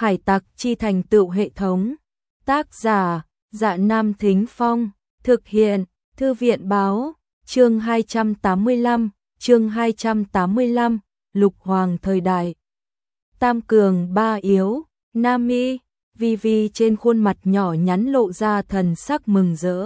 Hải tặc chi thành tựu hệ thống. Tác giả, Dạ Nam Thính Phong. Thực hiện, Thư viện báo. Chương 285, Lục Hoàng thời đại. Tam cường ba yếu, Nami, Vivi trên khuôn mặt nhỏ nhắn lộ ra thần sắc mừng rỡ.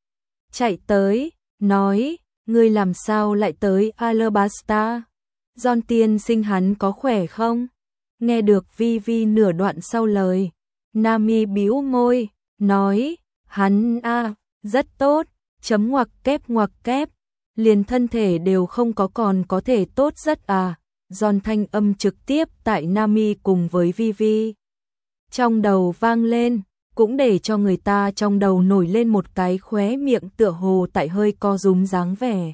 Chạy tới, nói, ngươi làm sao lại tới Alabasta? John tiên sinh hắn có khỏe không? Nghe được Vivi nửa đoạn sau lời, Nami bĩu môi, nói, hắn rất tốt, chấm ngoặc kép, liền thân thể đều không có còn có thể tốt rất John thanh âm trực tiếp tại Nami cùng với Vivi trong đầu vang lên, cũng để cho người ta trong đầu nổi lên một cái khóe miệng tựa hồ tại hơi co rúm dáng vẻ.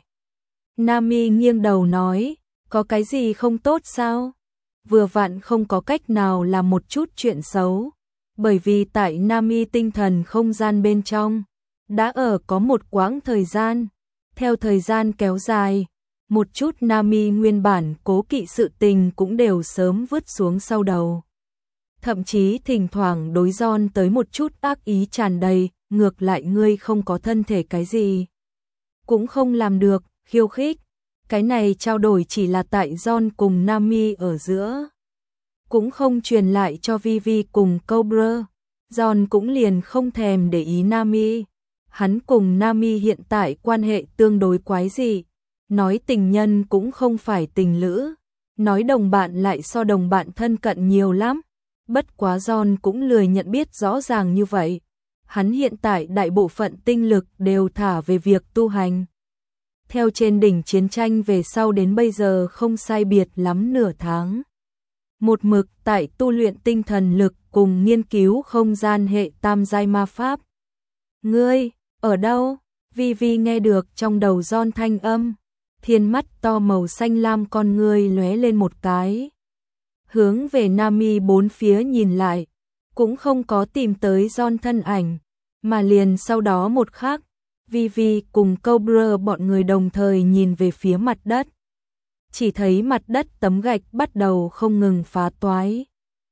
Nami nghiêng đầu nói, có cái gì không tốt sao? Vừa vặn không có cách nào làm một chút chuyện xấu, bởi vì tại Nami tinh thần không gian bên trong, đã ở có một quãng thời gian, theo thời gian kéo dài, một chút Nami nguyên bản cố kỵ sự tình cũng đều sớm vứt xuống sau đầu. Thậm chí thỉnh thoảng đối John tới một chút ác ý tràn đầy, ngược lại ngươi không có thân thể cái gì cũng không làm được, khiêu khích. Cái này trao đổi chỉ là tại John cùng Nami ở giữa, cũng không truyền lại cho Vivi cùng Cobra. John cũng liền không thèm để ý Nami. Hắn cùng Nami hiện tại quan hệ tương đối quái dị, nói tình nhân cũng không phải tình lữ, nói đồng bạn lại so đồng bạn thân cận nhiều lắm. Bất quá John cũng lười nhận biết rõ ràng như vậy. Hắn hiện tại đại bộ phận tinh lực đều thả về việc tu hành. Theo trên đỉnh chiến tranh về sau đến bây giờ không sai biệt lắm nửa tháng. Một mực tại tu luyện tinh thần lực cùng nghiên cứu không gian hệ tam giai ma pháp. Ngươi, ở đâu? Vivi nghe được trong đầu John thanh âm. Thiên mắt to màu xanh lam con ngươi lóe lên một cái. Hướng về Nami bốn phía nhìn lại, cũng không có tìm tới John thân ảnh, mà liền sau đó một khắc, Vivi cùng Cobra bọn người đồng thời nhìn về phía mặt đất. Chỉ thấy mặt đất tấm gạch bắt đầu không ngừng phá toái,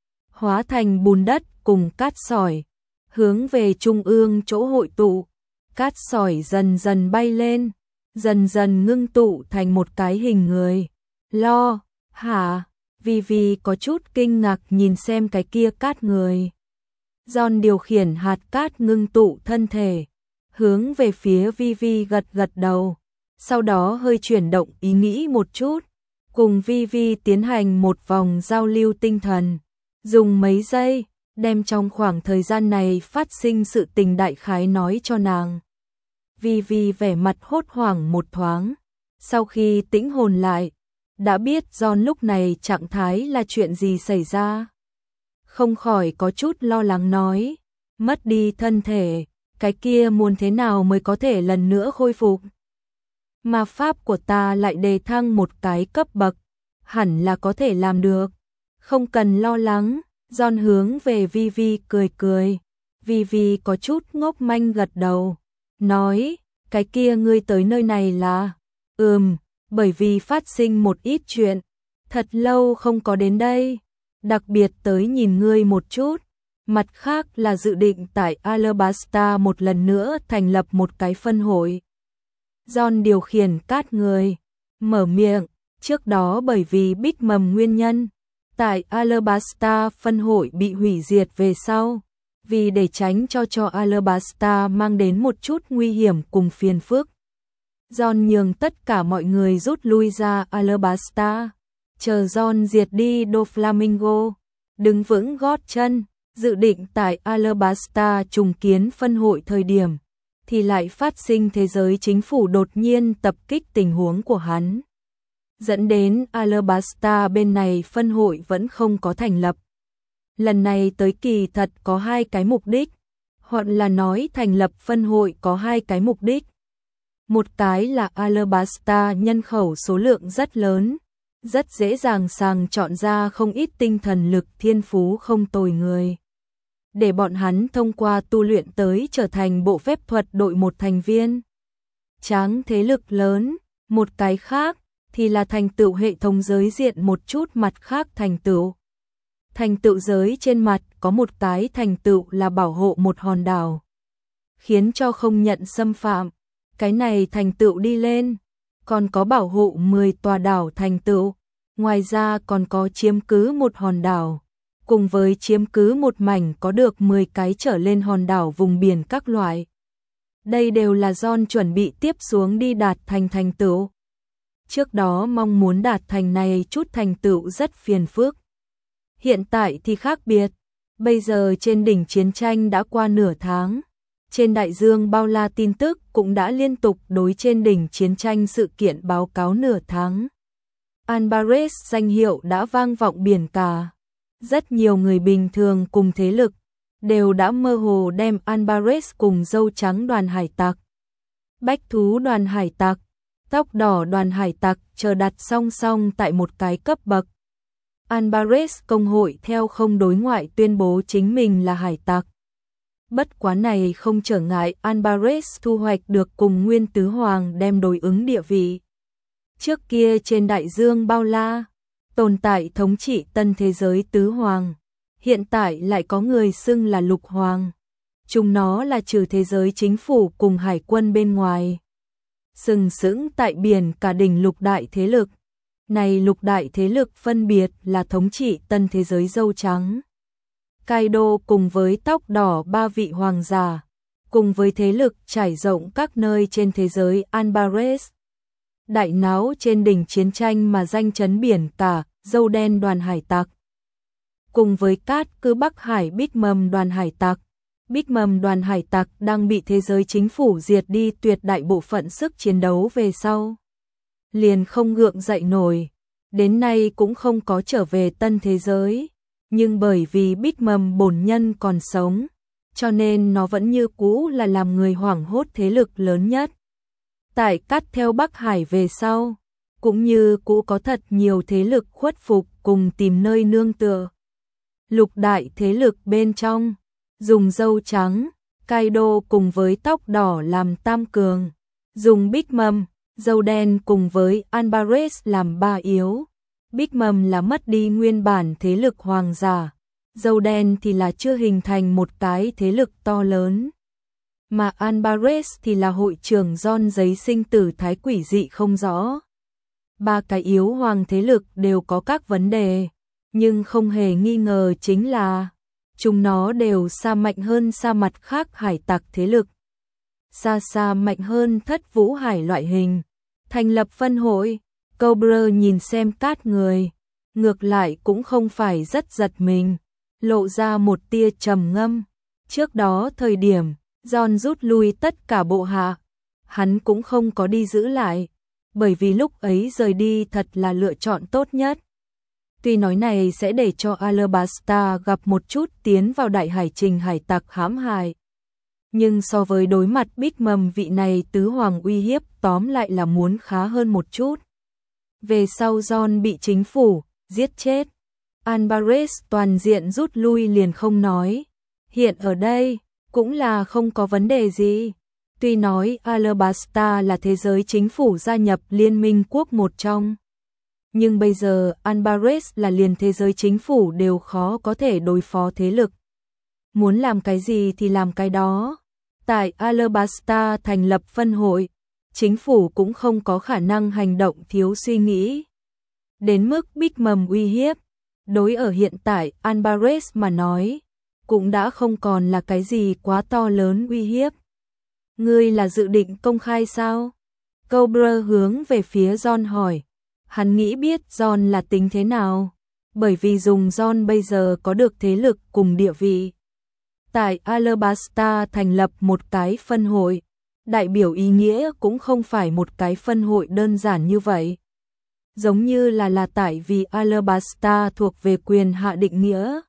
hóa thành bùn đất cùng cát sỏi, hướng về trung ương chỗ hội tụ. Cát sỏi dần dần bay lên, dần dần ngưng tụ thành một cái hình người. Lo, hả? Vivi có chút kinh ngạc nhìn xem cái kia cát người. John điều khiển hạt cát ngưng tụ thân thể, hướng về phía Vivi gật gật đầu, sau đó hơi chuyển động ý nghĩ một chút, cùng Vivi tiến hành một vòng giao lưu tinh thần, dùng mấy giây, đem trong khoảng thời gian này phát sinh sự tình đại khái nói cho nàng. Vivi vẻ mặt hốt hoảng một thoáng, sau khi tĩnh hồn lại, đã biết John lúc này trạng thái là chuyện gì xảy ra. Không khỏi có chút lo lắng nói, mất đi thân thể, cái kia muốn thế nào mới có thể lần nữa khôi phục? Ma pháp của ta lại đề thăng một cái cấp bậc, hẳn là có thể làm được. Không cần lo lắng, John hướng về Vivi cười cười. Vivi có chút ngốc manh gật đầu, nói, cái kia ngươi tới nơi này là... bởi vì phát sinh một ít chuyện, thật lâu không có đến đây, đặc biệt tới nhìn ngươi một chút, mặt khác là dự định tại Alabasta một lần nữa thành lập một cái phân hội. John điều khiển cát người, mở miệng, trước đó bởi vì Bích Mầm nguyên nhân, tại Alabasta phân hội bị hủy diệt về sau, vì để tránh cho Alabasta mang đến một chút nguy hiểm cùng phiền phức. John nhường tất cả mọi người rút lui ra Alabasta, chờ John diệt đi Doflamingo, đứng vững gót chân, dự định tại Alabasta trùng kiến phân hội thời điểm, thì lại phát sinh thế giới chính phủ đột nhiên tập kích tình huống của hắn. Dẫn đến Alabasta bên này phân hội vẫn không có thành lập. Lần này tới kỳ thật có hai cái mục đích, hoặc là nói thành lập phân hội có hai cái mục đích. Một cái là Alabasta nhân khẩu số lượng rất lớn, rất dễ dàng sàng chọn ra không ít tinh thần lực thiên phú không tồi người, để bọn hắn thông qua tu luyện tới trở thành bộ phép thuật đội một thành viên. Tráng thế lực lớn, một cái khác thì là thành tựu hệ thống giới diện một chút mặt khác thành tựu. Thành tựu giới trên mặt có một cái thành tựu là bảo hộ một hòn đảo, khiến cho không nhận xâm phạm. Cái này thành tựu đi lên, còn có bảo hộ 10 tòa đảo thành tựu, ngoài ra còn có chiếm cứ một hòn đảo, cùng với chiếm cứ một mảnh có được 10 cái trở lên hòn đảo vùng biển các loại. Đây đều là John chuẩn bị tiếp xuống đi đạt thành tựu. Trước đó mong muốn đạt thành này chút thành tựu rất phiền phức. Hiện tại thì khác biệt, bây giờ trên đỉnh chiến tranh đã qua nửa tháng. Trên đại dương bao la tin tức cũng đã liên tục đối trên đỉnh chiến tranh sự kiện báo cáo nửa tháng. Alvarez danh hiệu đã vang vọng biển cả. Rất nhiều người bình thường cùng thế lực đều đã mơ hồ đem Alvarez cùng dâu trắng đoàn hải tặc, bách thú đoàn hải tặc, tóc đỏ đoàn hải tặc chờ đặt song song tại một cái cấp bậc. Alvarez công hội theo không đối ngoại tuyên bố chính mình là hải tặc. Bất quá này không trở ngại Alvarez thu hoạch được cùng Nguyên Tứ Hoàng đem đối ứng địa vị. Trước kia trên đại dương bao la, tồn tại thống trị tân thế giới Tứ Hoàng, hiện tại lại có người xưng là Lục Hoàng. Chúng nó là trừ thế giới chính phủ cùng hải quân bên ngoài. Sừng sững tại biển cả đỉnh lục đại thế lực. Này lục đại thế lực phân biệt là thống trị tân thế giới dâu trắng, Kaido cùng với tóc đỏ ba vị hoàng giả, cùng với thế lực trải rộng các nơi trên thế giới Alvarez. Đại náo trên đỉnh chiến tranh mà danh chấn biển cả, dâu đen đoàn hải tặc. Cùng với cát cứ Bắc Hải Big Mom đoàn hải tặc. Big Mom đoàn hải tặc đang bị thế giới chính phủ diệt đi tuyệt đại bộ phận sức chiến đấu về sau. Liền không gượng dậy nổi, đến nay cũng không có trở về tân thế giới. Nhưng bởi vì Big Mom bổn nhân còn sống, cho nên nó vẫn như cũ là làm người hoảng hốt thế lực lớn nhất. Tại cắt theo Bắc Hải về sau, cũng như cũ có thật nhiều thế lực khuất phục cùng tìm nơi nương tựa. Lục đại thế lực bên trong, dùng dâu trắng, Kaido cùng với tóc đỏ làm tam cường, dùng Big Mom, dâu đen cùng với Alvarez làm ba yếu. Big Mom là mất đi nguyên bản thế lực hoàng giả, dâu đen thì là chưa hình thành một cái thế lực to lớn. Mà Alvarez thì là hội trưởng John giấy sinh tử thái quỷ dị không rõ. Ba cái yếu hoàng thế lực đều có các vấn đề, nhưng không hề nghi ngờ chính là chúng nó đều xa mạnh hơn xa mặt khác hải tặc thế lực. Xa xa mạnh hơn Thất Vũ Hải loại hình, thành lập phân hội. Cobra nhìn xem cát người, ngược lại cũng không phải rất giật mình, lộ ra một tia trầm ngâm. Trước đó thời điểm, John rút lui tất cả bộ hạ, hắn cũng không có đi giữ lại, bởi vì lúc ấy rời đi thật là lựa chọn tốt nhất. Tuy nói này sẽ để cho Alabasta gặp một chút tiến vào đại hải trình hải tặc hãm hại, nhưng so với đối mặt Big Mom vị này tứ hoàng uy hiếp tóm lại là muốn khá hơn một chút. Về sau John bị chính phủ giết chết, Alvarez toàn diện rút lui liền không nói. Hiện ở đây cũng là không có vấn đề gì. Tuy nói Alabasta là thế giới chính phủ gia nhập Liên minh quốc một trong, nhưng bây giờ Alvarez là liền thế giới chính phủ đều khó có thể đối phó thế lực. Muốn làm cái gì thì làm cái đó. Tại Alabasta thành lập phân hội, chính phủ cũng không có khả năng hành động thiếu suy nghĩ. Đến mức Big Mom uy hiếp, đối ở hiện tại Alvarez mà nói, cũng đã không còn là cái gì quá to lớn uy hiếp. Ngươi là dự định công khai sao? Cobra hướng về phía John hỏi. Hắn nghĩ biết John là tính thế nào, bởi vì dùng John bây giờ có được thế lực cùng địa vị. Tại Alabasta thành lập một cái phân hội, đại biểu ý nghĩa cũng không phải một cái phân hội đơn giản như vậy. Giống như là tại vì Alabasta thuộc về quyền hạ định nghĩa.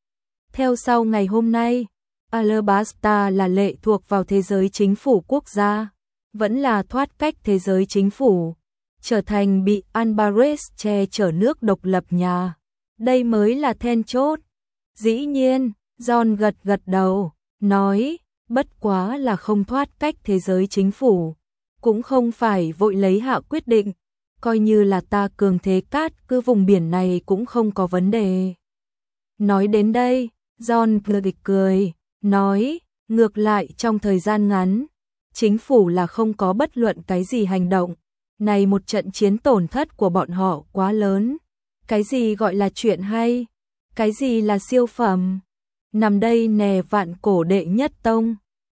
Theo sau ngày hôm nay, Alabasta là lệ thuộc vào thế giới chính phủ quốc gia, vẫn là thoát cách thế giới chính phủ, trở thành bị Alvarez che chở nước độc lập nhà. Đây mới là then chốt. Dĩ nhiên, John gật gật đầu, nói, bất quá là không thoát cách thế giới chính phủ, cũng không phải vội lấy hạ quyết định, coi như là ta cường thế cát cứ vùng biển này cũng không có vấn đề. Nói đến đây, John Blake cười, nói, ngược lại trong thời gian ngắn, chính phủ là không có bất luận cái gì hành động. Này một trận chiến tổn thất của bọn họ quá lớn. Cái gì gọi là chuyện hay? Cái gì là siêu phẩm? Nằm đây nè vạn cổ đệ nhất tông.